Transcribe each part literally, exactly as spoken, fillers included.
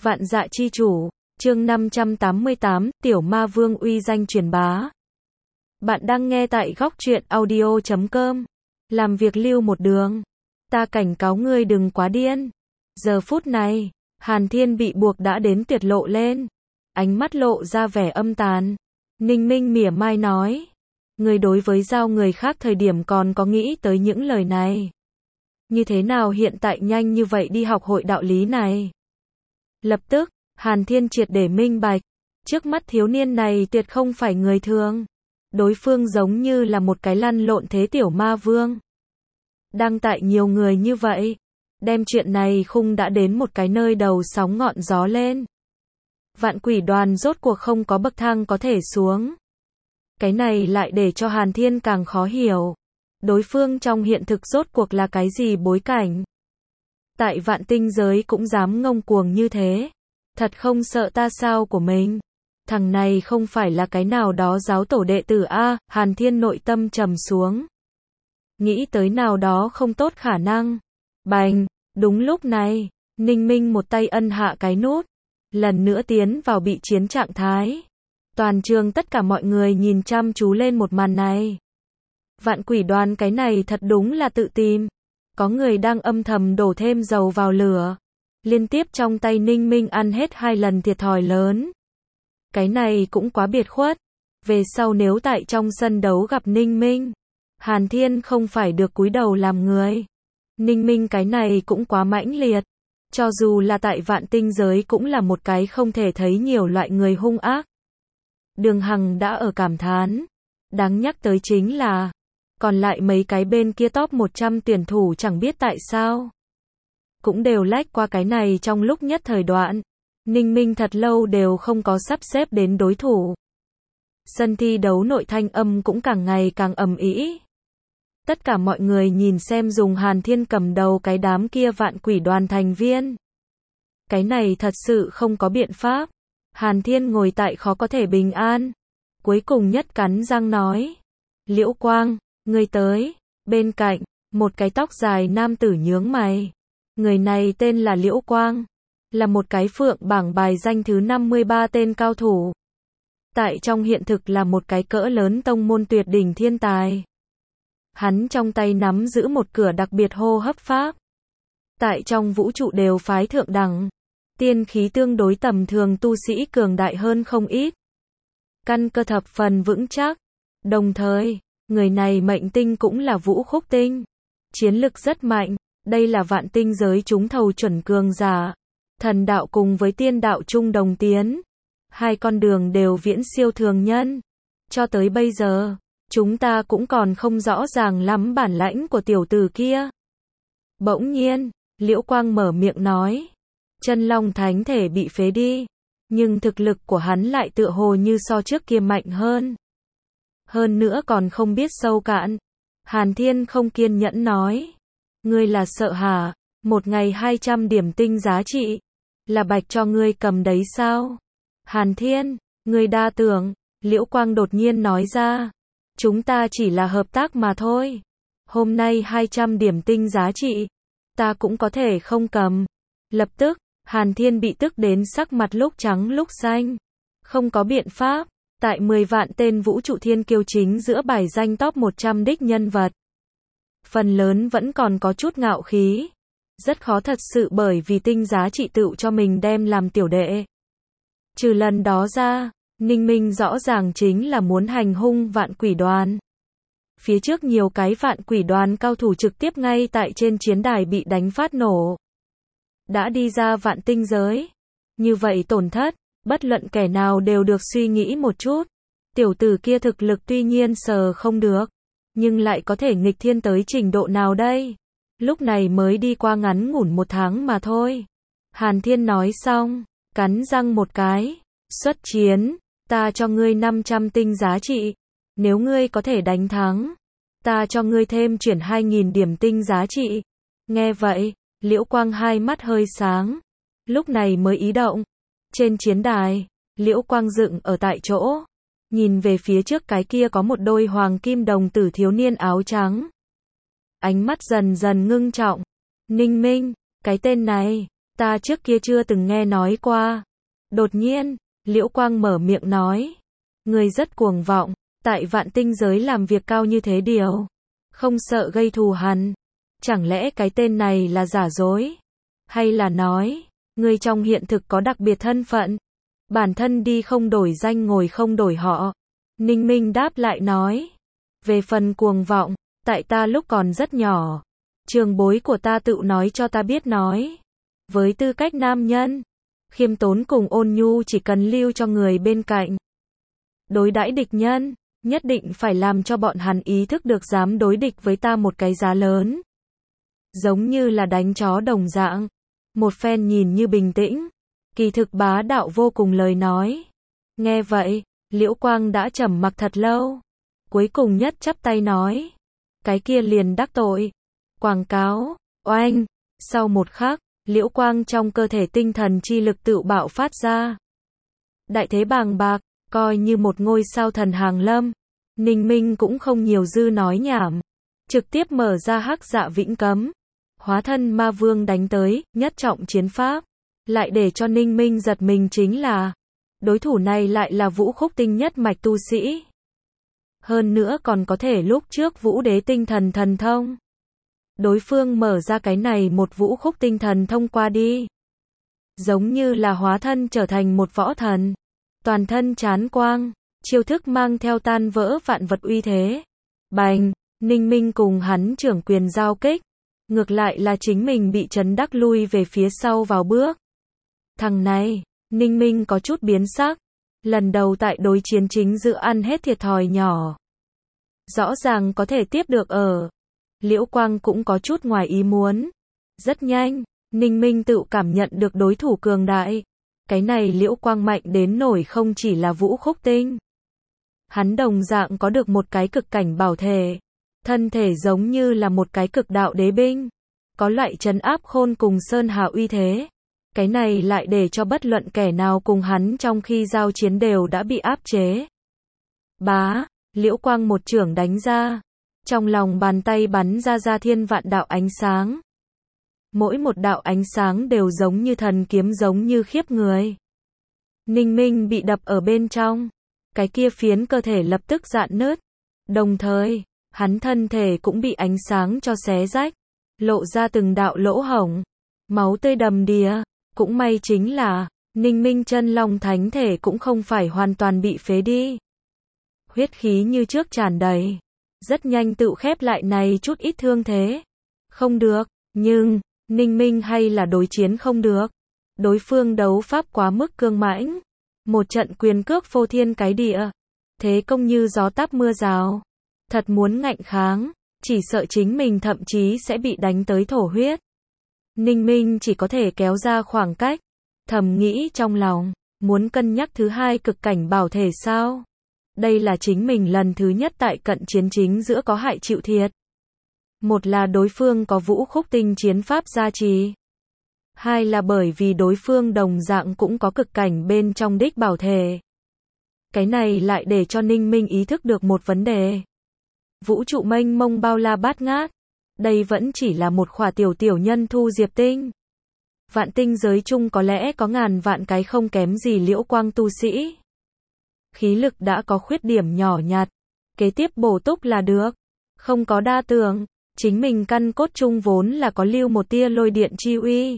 Vạn Dạ Chi Chủ, chương năm trăm tám mươi tám, Tiểu Ma Vương uy danh truyền bá. Bạn đang nghe tại góc truyện audio chấm com. Làm việc lưu một đường. Ta cảnh cáo ngươi đừng quá điên. Giờ phút này, Hàn Thiên bị buộc đã đến tuyệt lộ lên. Ánh mắt lộ ra vẻ âm tàn. Ninh Minh mỉa mai nói. Ngươi đối với giao người khác thời điểm còn có nghĩ tới những lời này. Như thế nào hiện tại nhanh như vậy đi học hội đạo lý này? Lập tức, Hàn Thiên triệt để minh bạch. Trước mắt thiếu niên này tuyệt không phải người thường. Đối phương giống như là một cái lăn lộn thế tiểu ma vương. Đang tại nhiều người như vậy. Đem chuyện này khung đã đến một cái nơi đầu sóng ngọn gió lên. Vạn quỷ đoàn rốt cuộc không có bậc thang có thể xuống. Cái này lại để cho Hàn Thiên càng khó hiểu. Đối phương trong hiện thực rốt cuộc là cái gì bối cảnh? Tại vạn tinh giới cũng dám ngông cuồng như thế. Thật không sợ ta sao của mình. Thằng này không phải là cái nào đó giáo tổ đệ tử a, Hàn Thiên nội tâm trầm xuống. Nghĩ tới nào đó không tốt khả năng. Bành, đúng lúc này, Ninh Minh một tay ân hạ cái nút. Lần nữa tiến vào bị chiến trạng thái. Toàn trường tất cả mọi người nhìn chăm chú lên một màn này. Vạn quỷ đoàn cái này thật đúng là tự tìm. Có người đang âm thầm đổ thêm dầu vào lửa. Liên tiếp trong tay Ninh Minh ăn hết hai lần thiệt thòi lớn. Cái này cũng quá biệt khuất. Về sau nếu tại trong sân đấu gặp Ninh Minh, Hàn Thiên không phải được cúi đầu làm người. Ninh Minh cái này cũng quá mãnh liệt. Cho dù là tại vạn tinh giới cũng là một cái không thể thấy nhiều loại người hung ác. Đường Hằng đã ở cảm thán. Đáng nhắc tới chính là còn lại mấy cái bên kia top một trăm tuyển thủ chẳng biết tại sao. Cũng đều lách qua cái này trong lúc nhất thời đoạn. Ninh Minh thật lâu đều không có sắp xếp đến đối thủ. Sân thi đấu nội thanh âm cũng càng ngày càng ầm ĩ. Tất cả mọi người nhìn xem dùng Hàn Thiên cầm đầu cái đám kia vạn quỷ đoàn thành viên. Cái này thật sự không có biện pháp. Hàn Thiên ngồi tại khó có thể bình an. Cuối cùng nhất cắn răng nói. Liễu Quang, ngươi tới. Bên cạnh, một cái tóc dài nam tử nhướng mày. Người này tên là Liễu Quang. Là một cái phượng bảng bài danh thứ năm mươi ba tên cao thủ. Tại trong hiện thực là một cái cỡ lớn tông môn tuyệt đỉnh thiên tài. Hắn trong tay nắm giữ một cửa đặc biệt hô hấp pháp. Tại trong vũ trụ đều phái thượng đẳng. Tiên khí tương đối tầm thường tu sĩ cường đại hơn không ít. Căn cơ thập phần vững chắc. Đồng thời, người này mệnh tinh cũng là vũ khúc tinh. Chiến lực rất mạnh. Đây là vạn tinh giới chúng thầu chuẩn cường giả. Thần đạo cùng với tiên đạo chung đồng tiến. Hai con đường đều viễn siêu thường nhân. Cho tới bây giờ, chúng ta cũng còn không rõ ràng lắm bản lãnh của tiểu tử kia. Bỗng nhiên, Liễu Quang mở miệng nói. Chân long thánh thể bị phế đi. Nhưng thực lực của hắn lại tựa hồ như so trước kia mạnh hơn. Hơn nữa còn không biết sâu cạn. Hàn Thiên không kiên nhẫn nói. Ngươi là sợ hả? Một ngày hai trăm điểm tinh giá trị. Là bạch cho ngươi cầm đấy sao? Hàn Thiên, ngươi đa tưởng. Liễu Quang đột nhiên nói ra. Chúng ta chỉ là hợp tác mà thôi. Hôm nay hai trăm điểm tinh giá trị. Ta cũng có thể không cầm. Lập tức, Hàn Thiên bị tức đến sắc mặt lúc trắng lúc xanh. Không có biện pháp. Tại mười vạn tên vũ trụ thiên kiêu chính giữa bài danh top một trăm đích nhân vật. Phần lớn vẫn còn có chút ngạo khí. Rất khó thật sự bởi vì tinh giá trị tựu cho mình đem làm tiểu đệ. Trừ lần đó ra, Ninh Minh rõ ràng chính là muốn hành hung vạn quỷ đoàn. Phía trước nhiều cái vạn quỷ đoàn cao thủ trực tiếp ngay tại trên chiến đài bị đánh phát nổ. Đã đi ra vạn tinh giới. Như vậy tổn thất, bất luận kẻ nào đều được suy nghĩ một chút. Tiểu tử kia thực lực tuy nhiên sờ không được. Nhưng lại có thể nghịch thiên tới trình độ nào đây? Lúc này mới đi qua ngắn ngủn một tháng mà thôi. Hàn Thiên nói xong, cắn răng một cái. Xuất chiến, ta cho ngươi năm trăm tinh giá trị. Nếu ngươi có thể đánh thắng, ta cho ngươi thêm chuyển hai nghìn điểm tinh giá trị. Nghe vậy, Liễu Quang hai mắt hơi sáng. Lúc này mới ý động. Trên chiến đài, Liễu Quang dựng ở tại chỗ. Nhìn về phía trước cái kia có một đôi hoàng kim đồng tử thiếu niên áo trắng. Ánh mắt dần dần ngưng trọng. Ninh Minh, cái tên này, Ta trước kia chưa từng nghe nói qua. Đột nhiên, Liễu Quang mở miệng nói. Người rất cuồng vọng, tại vạn tinh giới làm việc cao như thế điều. Không sợ gây thù hằn. Chẳng lẽ cái tên này là giả dối? Hay là nói, người trong hiện thực có đặc biệt thân phận? Bản thân đi không đổi danh ngồi không đổi họ. Ninh Minh đáp lại nói. Về phần cuồng vọng, tại ta lúc còn rất nhỏ. Trường bối của ta tự nói cho ta biết nói. Với tư cách nam nhân, khiêm tốn cùng ôn nhu chỉ cần lưu cho người bên cạnh. Đối đãi địch nhân, nhất định phải làm cho bọn hắn ý thức được dám đối địch với ta một cái giá lớn. Giống như là đánh chó đồng dạng. Một phen nhìn như bình tĩnh, kỳ thực bá đạo vô cùng lời nói. Nghe vậy, Liễu Quang đã trầm mặc thật lâu. Cuối cùng nhất chắp tay nói. Cái kia liền đắc tội. Quảng cáo, oanh. Sau một khắc, Liễu Quang trong cơ thể tinh thần chi lực tự bạo phát ra. Đại thế bàng bạc, coi như một ngôi sao thần hàng lâm. Ninh Minh cũng không nhiều dư nói nhảm. Trực tiếp mở ra hắc dạ vĩnh cấm. Hóa thân ma vương đánh tới, nhất trọng chiến pháp. Lại để cho Ninh Minh giật mình chính là, đối thủ này lại là Vũ Khúc Tinh nhất mạch tu sĩ. Hơn nữa còn có thể lúc trước Vũ Đế tinh thần thần thông. Đối phương mở ra cái này một Vũ Khúc Tinh thần thông qua đi. Giống như là hóa thân trở thành một võ thần. Toàn thân chán quang, chiêu thức mang theo tan vỡ vạn vật uy thế. Bành, Ninh Minh cùng hắn trưởng quyền giao kích. Ngược lại là chính mình bị chấn đắc lui về phía sau vào bước. Thằng này, Ninh Minh có chút biến sắc. Lần đầu tại đối chiến chính dự ăn hết thiệt thòi nhỏ. Rõ ràng có thể tiếp được ở. Liễu Quang cũng có chút ngoài ý muốn. Rất nhanh, Ninh Minh tự cảm nhận được đối thủ cường đại. Cái này Liễu Quang mạnh đến nổi không chỉ là Vũ Khúc Tinh. Hắn đồng dạng có được một cái cực cảnh bảo thể. Thân thể giống như là một cái cực đạo đế binh. Có loại trấn áp khôn cùng sơn hà uy thế. Cái này lại để cho bất luận kẻ nào cùng hắn trong khi giao chiến đều đã bị áp chế. Bá, Liễu Quang một chưởng đánh ra. Trong lòng bàn tay bắn ra ra thiên vạn đạo ánh sáng. Mỗi một đạo ánh sáng đều giống như thần kiếm giống như khiếp người. Ninh Minh bị đập ở bên trong. Cái kia phiến cơ thể lập tức rạn nứt. Đồng thời, hắn thân thể cũng bị ánh sáng cho xé rách. Lộ ra từng đạo lỗ hổng. Máu tươi đầm đìa. Cũng may chính là, Ninh Minh chân long thánh thể cũng không phải hoàn toàn bị phế đi. Huyết khí như trước tràn đầy. Rất nhanh tự khép lại này chút ít thương thế. Không được, nhưng, Ninh Minh hay là đối chiến không được. Đối phương đấu pháp quá mức cương mãnh. Một trận quyền cước phô thiên cái địa. Thế công như gió táp mưa rào. Thật muốn ngạnh kháng, chỉ sợ chính mình thậm chí sẽ bị đánh tới thổ huyết. Ninh Minh chỉ có thể kéo ra khoảng cách. Thầm nghĩ trong lòng, muốn cân nhắc thứ hai cực cảnh bảo thể sao? Đây là chính mình lần thứ nhất tại cận chiến chính giữa có hại chịu thiệt. Một là đối phương có Vũ Khúc Tinh chiến pháp gia trì. Hai là bởi vì đối phương đồng dạng cũng có cực cảnh bên trong đích bảo thể. Cái này lại để cho Ninh Minh ý thức được một vấn đề. Vũ trụ mênh mông bao la bát ngát. Đây vẫn chỉ là một khỏa tiểu tiểu nhân thu diệp tinh. Vạn tinh giới chung có lẽ có ngàn vạn cái không kém gì Liễu Quang tu sĩ. Khí lực đã có khuyết điểm nhỏ nhặt. Kế tiếp bổ túc là được. Không có đa tưởng. Chính mình căn cốt chung vốn là có lưu một tia lôi điện chi uy.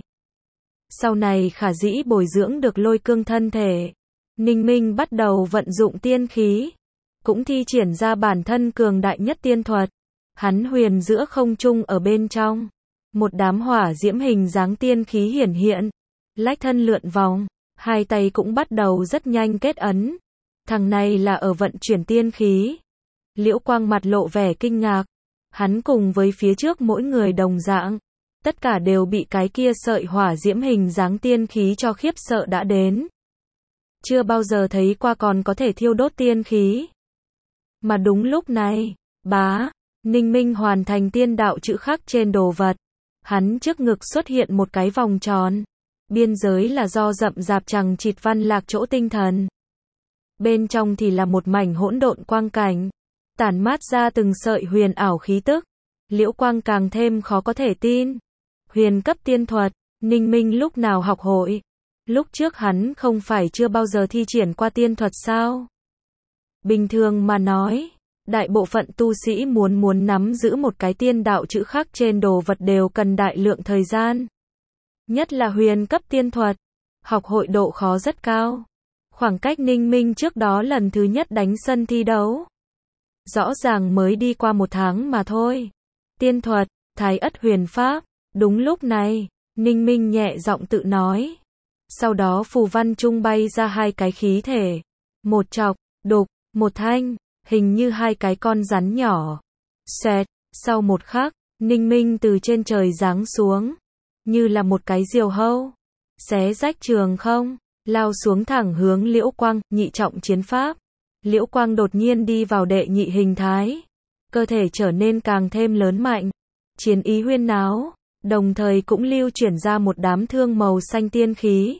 Sau này khả dĩ bồi dưỡng được lôi cương thân thể. Ninh Minh bắt đầu vận dụng tiên khí. Cũng thi triển ra bản thân cường đại nhất tiên thuật. Hắn huyền giữa không trung ở bên trong. Một đám hỏa diễm hình dáng tiên khí hiển hiện. Lách thân lượn vòng. Hai tay cũng bắt đầu rất nhanh kết ấn. Thằng này là ở vận chuyển tiên khí. Liễu Quang mặt lộ vẻ kinh ngạc. Hắn cùng với phía trước mỗi người đồng dạng. Tất cả đều bị cái kia sợi hỏa diễm hình dáng tiên khí cho khiếp sợ đã đến. Chưa bao giờ thấy qua còn có thể thiêu đốt tiên khí. Mà đúng lúc này, bá, Ninh Minh hoàn thành tiên đạo chữ khắc trên đồ vật. Hắn trước ngực xuất hiện một cái vòng tròn. Biên giới là do rậm rạp chằng chịt văn lạc chỗ tinh thần. Bên trong thì là một mảnh hỗn độn quang cảnh. Tản mát ra từng sợi huyền ảo khí tức. Liễu Quang càng thêm khó có thể tin. Huyền cấp tiên thuật, Ninh Minh lúc nào học hội? Lúc trước hắn không phải chưa bao giờ thi triển qua tiên thuật sao? Bình thường mà nói, đại bộ phận tu sĩ muốn muốn nắm giữ một cái tiên đạo chữ khắc trên đồ vật đều cần đại lượng thời gian. Nhất là huyền cấp tiên thuật, học hội độ khó rất cao. Khoảng cách Ninh Minh trước đó lần thứ nhất đánh sân thi đấu, rõ ràng mới đi qua một tháng mà thôi. Tiên thuật, thái ất huyền pháp. Đúng lúc này, Ninh Minh nhẹ giọng tự nói. Sau đó phù văn trung bay ra hai cái khí thể. Một chọc, đục, một thanh, hình như hai cái con rắn nhỏ. Xoẹt, sau một khắc, Ninh Minh từ trên trời giáng xuống, như là một cái diều hâu, xé rách trường không, lao xuống thẳng hướng Liễu Quang, nhị trọng chiến pháp. Liễu Quang đột nhiên đi vào đệ nhị hình thái, cơ thể trở nên càng thêm lớn mạnh, chiến ý huyên náo, đồng thời cũng lưu chuyển ra một đám thương màu xanh tiên khí.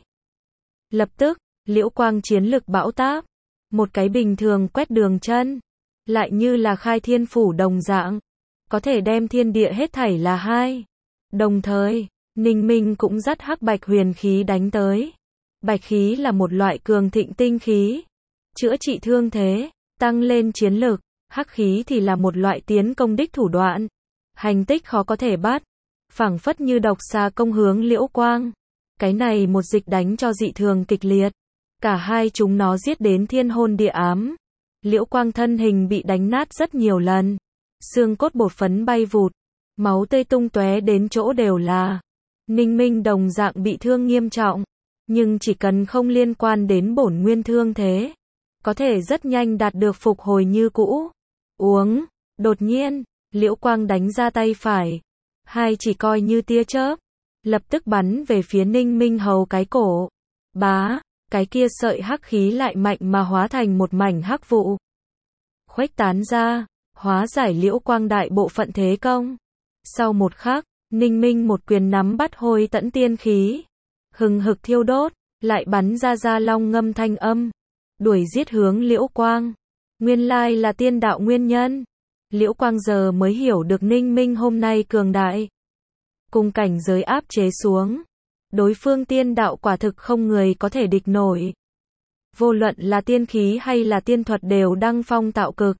Lập tức, Liễu Quang chiến lực bão táp, một cái bình thường quét đường chân, lại như là khai thiên phủ đồng dạng, có thể đem thiên địa hết thảy là hai. Đồng thời, Ninh Minh cũng dắt hắc bạch huyền khí đánh tới. Bạch khí là một loại cường thịnh tinh khí, chữa trị thương thế, tăng lên chiến lực, hắc khí thì là một loại tiến công đích thủ đoạn, hành tích khó có thể bắt, phảng phất như độc xà công hướng Liễu Quang. Cái này một dịch đánh cho dị thường kịch liệt, cả hai chúng nó giết đến thiên hôn địa ám. Liễu Quang thân hình bị đánh nát rất nhiều lần, xương cốt bột phấn bay vụt, máu tươi tung tóe đến chỗ đều là. Ninh Minh đồng dạng bị thương nghiêm trọng, nhưng chỉ cần không liên quan đến bổn nguyên thương thế, có thể rất nhanh đạt được phục hồi như cũ. Uống, đột nhiên, Liễu Quang đánh ra tay phải, hai chỉ coi như tia chớp, lập tức bắn về phía Ninh Minh hầu cái cổ. Bá, cái kia sợi hắc khí lại mạnh mà hóa thành một mảnh hắc vụ, khuếch tán ra, hóa giải Liễu Quang đại bộ phận thế công. Sau một khắc, Ninh Minh một quyền nắm bắt hôi tẫn tiên khí, hừng hực thiêu đốt, lại bắn ra ra long ngâm thanh âm, đuổi giết hướng Liễu Quang. Nguyên lai là tiên đạo nguyên nhân. Liễu Quang giờ mới hiểu được Ninh Minh hôm nay cường đại, cùng cảnh giới áp chế xuống, đối phương tiên đạo quả thực không người có thể địch nổi. Vô luận là tiên khí hay là tiên thuật đều đăng phong tạo cực.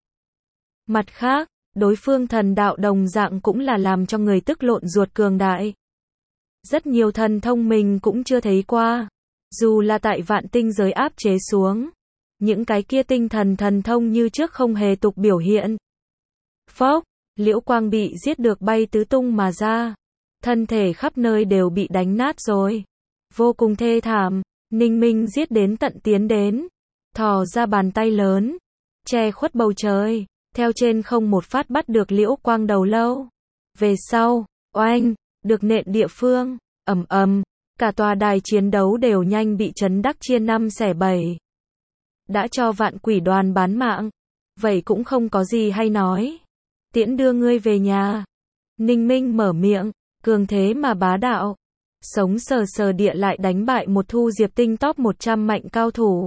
Mặt khác, đối phương thần đạo đồng dạng cũng là làm cho người tức lộn ruột cường đại. Rất nhiều thần thông mình cũng chưa thấy qua. Dù là tại vạn tinh giới áp chế xuống, những cái kia tinh thần thần thông như trước không hề tục biểu hiện. Phốc, Liễu Quang bị giết được bay tứ tung mà ra, thân thể khắp nơi đều bị đánh nát rồi, vô cùng thê thảm. Ninh Minh giết đến tận tiến đến, thò ra bàn tay lớn, che khuất bầu trời, theo trên không một phát bắt được Liễu Quang đầu lâu. Về sau, oanh, được nện địa phương, ầm ầm, cả tòa đài chiến đấu đều nhanh bị chấn đắc chia năm xẻ bảy. Đã cho vạn quỷ đoàn bán mạng, vậy cũng không có gì hay nói. Tiễn đưa ngươi về nhà. Ninh Minh mở miệng, cường thế mà bá đạo. Sống sờ sờ địa lại đánh bại một thu diệp tinh top một trăm mạnh cao thủ.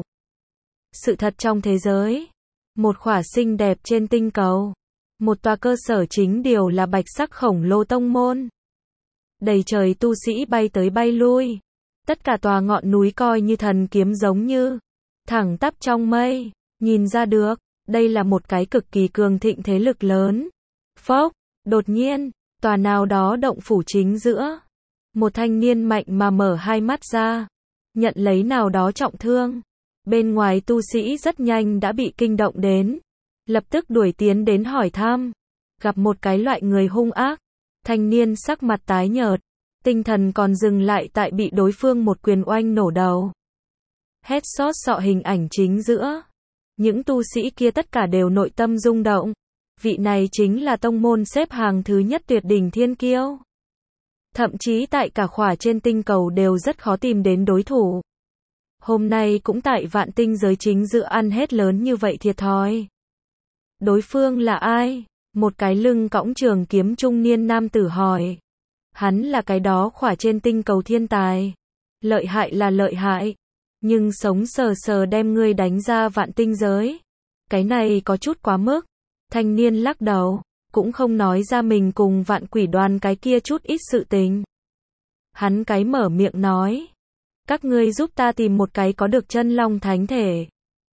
Sự thật trong thế giới, một khỏa xinh đẹp trên tinh cầu, một tòa cơ sở chính điều là bạch sắc khổng lồ tông môn. Đầy trời tu sĩ bay tới bay lui, tất cả tòa ngọn núi coi như thần kiếm giống như thẳng tắp trong mây, nhìn ra được, đây là một cái cực kỳ cường thịnh thế lực lớn. Phốc, đột nhiên, tòa nào đó động phủ chính giữa, một thanh niên mạnh mà mở hai mắt ra, nhận lấy nào đó trọng thương. Bên ngoài tu sĩ rất nhanh đã bị kinh động đến, lập tức đuổi tiến đến hỏi thăm. Gặp một cái loại người hung ác, thanh niên sắc mặt tái nhợt, tinh thần còn dừng lại tại bị đối phương một quyền oanh nổ đầu. Headshot sọ hình ảnh chính giữa. Những tu sĩ kia tất cả đều nội tâm rung động. Vị này chính là tông môn xếp hàng thứ nhất tuyệt đỉnh thiên kiêu. Thậm chí tại cả khỏa trên tinh cầu đều rất khó tìm đến đối thủ. Hôm nay cũng tại vạn tinh giới chính giữa ăn hết lớn như vậy thiệt thòi. Đối phương là ai? Một cái lưng cõng trường kiếm trung niên nam tử hỏi. Hắn là cái đó khỏa trên tinh cầu thiên tài. Lợi hại là lợi hại, nhưng sống sờ sờ đem ngươi đánh ra vạn tinh giới. Cái này có chút quá mức. Thanh niên lắc đầu, cũng không nói ra mình cùng vạn quỷ đoàn cái kia chút ít sự tình. Hắn cái mở miệng nói. Các ngươi giúp ta tìm một cái có được chân long thánh thể.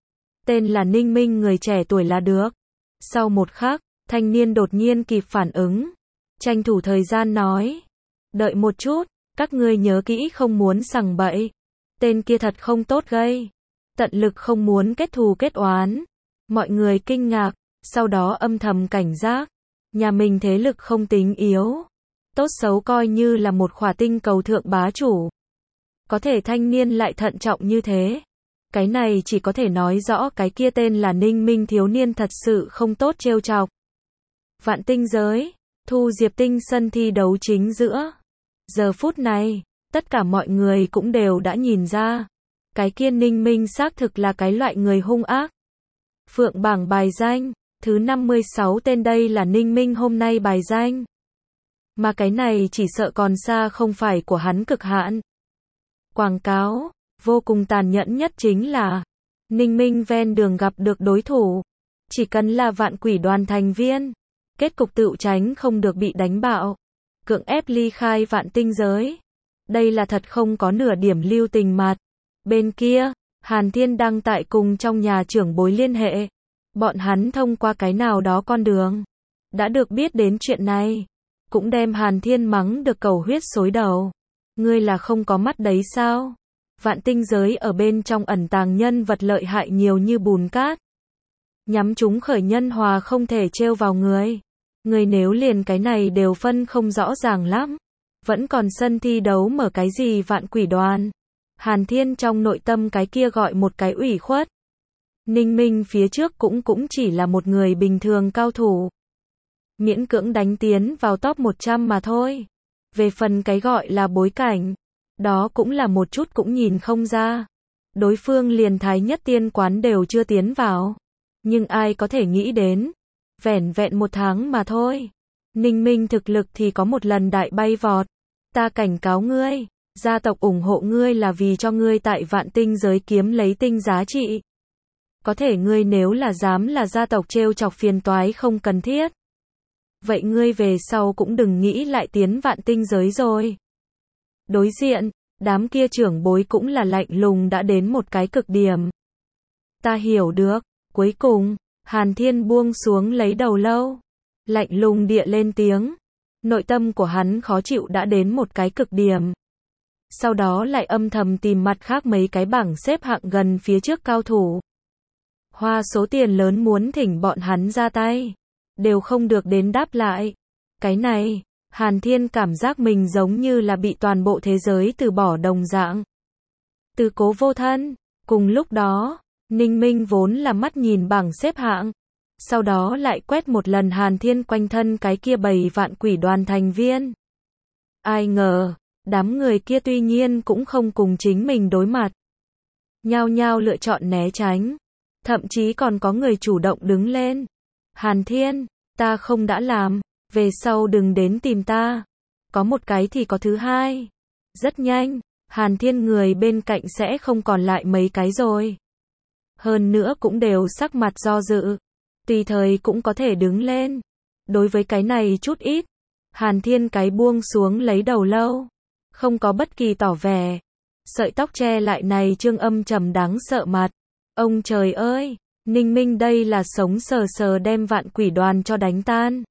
Tên là Ninh Minh người trẻ tuổi là được. Sau một khắc, thanh niên đột nhiên kịp phản ứng. Tranh thủ thời gian nói. Đợi một chút, các ngươi nhớ kỹ không muốn sằng bậy. Tên kia thật không tốt gây. Tận lực không muốn kết thù kết oán. Mọi người kinh ngạc, sau đó âm thầm cảnh giác. Nhà mình thế lực không tính yếu. Tốt xấu coi như là một khỏa tinh cầu thượng bá chủ. Có thể thanh niên lại thận trọng như thế. Cái này chỉ có thể nói rõ cái kia tên là Ninh Minh thiếu niên thật sự không tốt trêu chọc. Vạn tinh giới, Thu Diệp Tinh sân thi đấu chính giữa. Giờ phút này, tất cả mọi người cũng đều đã nhìn ra. Cái kia Ninh Minh xác thực là cái loại người hung ác. Phượng bảng bài danh, thứ năm mươi sáu tên đây là Ninh Minh hôm nay bài danh. Mà cái này chỉ sợ còn xa không phải của hắn cực hạn. Quảng cáo, vô cùng tàn nhẫn nhất chính là Ninh Minh ven đường gặp được đối thủ. Chỉ cần là vạn quỷ đoàn thành viên. Kết cục tựu tránh không được bị đánh bạo. Cưỡng ép ly khai vạn tinh giới. Đây là thật không có nửa điểm lưu tình mặt. Bên kia, Hàn Thiên đang tại cùng trong nhà trưởng bối liên hệ. Bọn hắn thông qua cái nào đó con đường. Đã được biết đến chuyện này. Cũng đem Hàn Thiên mắng được cầu huyết xối đầu. Ngươi là không có mắt đấy sao? Vạn tinh giới ở bên trong ẩn tàng nhân vật lợi hại nhiều như bùn cát. Nhắm chúng khởi nhân hòa không thể trêu vào người. Người nếu liền cái này đều phân không rõ ràng lắm. Vẫn còn sân thi đấu mở cái gì vạn quỷ đoàn. Hàn Thiên trong nội tâm cái kia gọi một cái ủy khuất. Ninh Minh phía trước cũng cũng chỉ là một người bình thường cao thủ. Miễn cưỡng đánh tiến vào top một trăm mà thôi. Về phần cái gọi là bối cảnh, đó cũng là một chút cũng nhìn không ra. Đối phương liền Thái Nhất Tiên quán đều chưa tiến vào. Nhưng ai có thể nghĩ đến, vẻn vẹn một tháng mà thôi. Ninh Minh thực lực thì có một lần đại bay vọt. Ta cảnh cáo ngươi, gia tộc ủng hộ ngươi là vì cho ngươi tại vạn tinh giới kiếm lấy tinh giá trị. Có thể ngươi nếu là dám là gia tộc trêu chọc phiền toái không cần thiết. Vậy ngươi về sau cũng đừng nghĩ lại tiến vạn tinh giới rồi. Đối diện, đám kia trưởng bối cũng là lạnh lùng đã đến một cái cực điểm. Ta hiểu được, cuối cùng, Hàn Thiên buông xuống lấy đầu lâu. Lạnh lùng địa lên tiếng. Nội tâm của hắn khó chịu đã đến một cái cực điểm. Sau đó lại âm thầm tìm mặt khác mấy cái bảng xếp hạng gần phía trước cao thủ. Hoa số tiền lớn muốn thỉnh bọn hắn ra tay. Đều không được đến đáp lại. Cái này, Hàn Thiên cảm giác mình giống như là bị toàn bộ thế giới từ bỏ đồng dạng. Từ cố vô thân. Cùng lúc đó, Ninh Minh vốn là mắt nhìn bảng xếp hạng. Sau đó lại quét một lần Hàn Thiên quanh thân cái kia bầy vạn quỷ đoàn thành viên. Ai ngờ, đám người kia tuy nhiên cũng không cùng chính mình đối mặt. Nhao nhao lựa chọn né tránh. Thậm chí còn có người chủ động đứng lên. Hàn Thiên, ta không đã làm, về sau đừng đến tìm ta. Có một cái thì có thứ hai. Rất nhanh, Hàn Thiên người bên cạnh sẽ không còn lại mấy cái rồi. Hơn nữa cũng đều sắc mặt do dự. Tùy thời cũng có thể đứng lên. Đối với cái này chút ít, Hàn Thiên cái buông xuống lấy đầu lâu. Không có bất kỳ tỏ vẻ. Sợi tóc che lại này trương âm trầm đáng sợ mặt. Ông trời ơi, Ninh Minh đây là sống sờ sờ đem vạn quỷ đoàn cho đánh tan.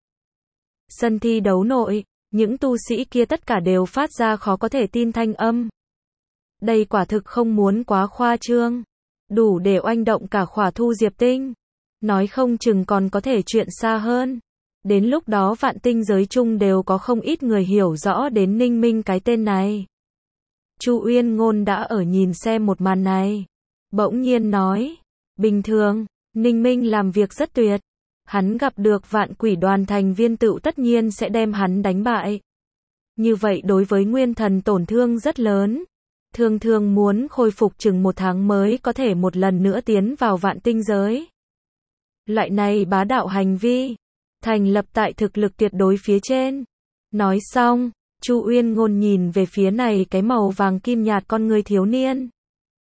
Sân thi đấu nội, những tu sĩ kia tất cả đều phát ra khó có thể tin thanh âm. Đây quả thực không muốn quá khoa trương. Đủ để oanh động cả khỏa Thu Diệp Tinh. Nói không chừng còn có thể chuyện xa hơn. Đến lúc đó vạn tinh giới chung đều có không ít người hiểu rõ đến Ninh Minh cái tên này. Chu Uyên Ngôn đã ở nhìn xem một màn này. Bỗng nhiên nói, bình thường, Ninh Minh làm việc rất tuyệt. Hắn gặp được vạn quỷ đoàn thành viên tựu tất nhiên sẽ đem hắn đánh bại. Như vậy đối với nguyên thần tổn thương rất lớn. Thường thường muốn khôi phục chừng một tháng mới có thể một lần nữa tiến vào vạn tinh giới. Loại này bá đạo hành vi, thành lập tại thực lực tuyệt đối phía trên. Nói xong, Chu Uyên Ngôn nhìn về phía này cái màu vàng kim nhạt con người thiếu niên.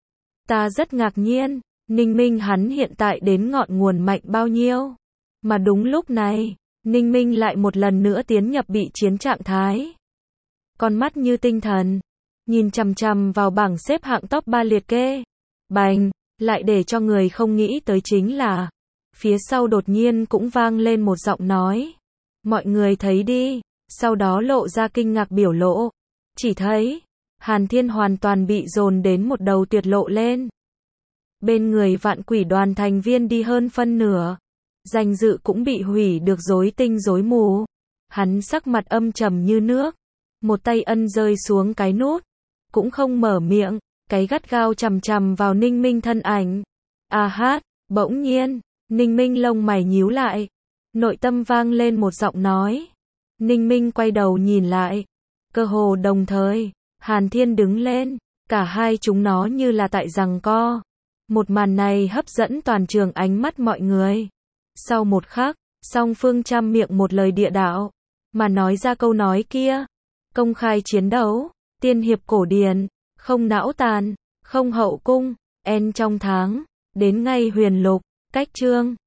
Ta rất ngạc nhiên, Ninh Minh hắn hiện tại đến ngọn nguồn mạnh bao nhiêu. Mà đúng lúc này, Ninh Minh lại một lần nữa tiến nhập bị chiến trạng thái. con mắt như tinh thần, nhìn chằm chằm vào bảng xếp hạng top ba liệt kê. Bành, lại để cho người không nghĩ tới chính là, phía sau đột nhiên cũng vang lên một giọng nói. Mọi người thấy đi, sau đó lộ ra kinh ngạc biểu lộ. Chỉ thấy, Hàn Thiên hoàn toàn bị dồn đến một đầu tuyệt lộ lên. Bên người vạn quỷ đoàn thành viên đi hơn phân nửa. Danh dự cũng bị hủy được rối tinh rối mù. Hắn sắc mặt âm trầm như nước. Một tay ân rơi xuống cái nút. Cũng không mở miệng. Cái gắt gao chằm chằm vào Ninh Minh thân ảnh. A hát, bỗng nhiên, Ninh Minh lông mày nhíu lại. Nội tâm vang lên một giọng nói. Ninh Minh quay đầu nhìn lại. Cơ hồ đồng thời, Hàn Thiên đứng lên. Cả hai chúng nó như là tại giằng co. Một màn này hấp dẫn toàn trường ánh mắt mọi người. Sau một khắc, song phương trăm miệng một lời địa đạo. Mà nói ra câu nói kia. Công khai chiến đấu, tiên hiệp cổ điển, không não tàn, không hậu cung, en trong tháng, đến ngay huyền lục, cách chương.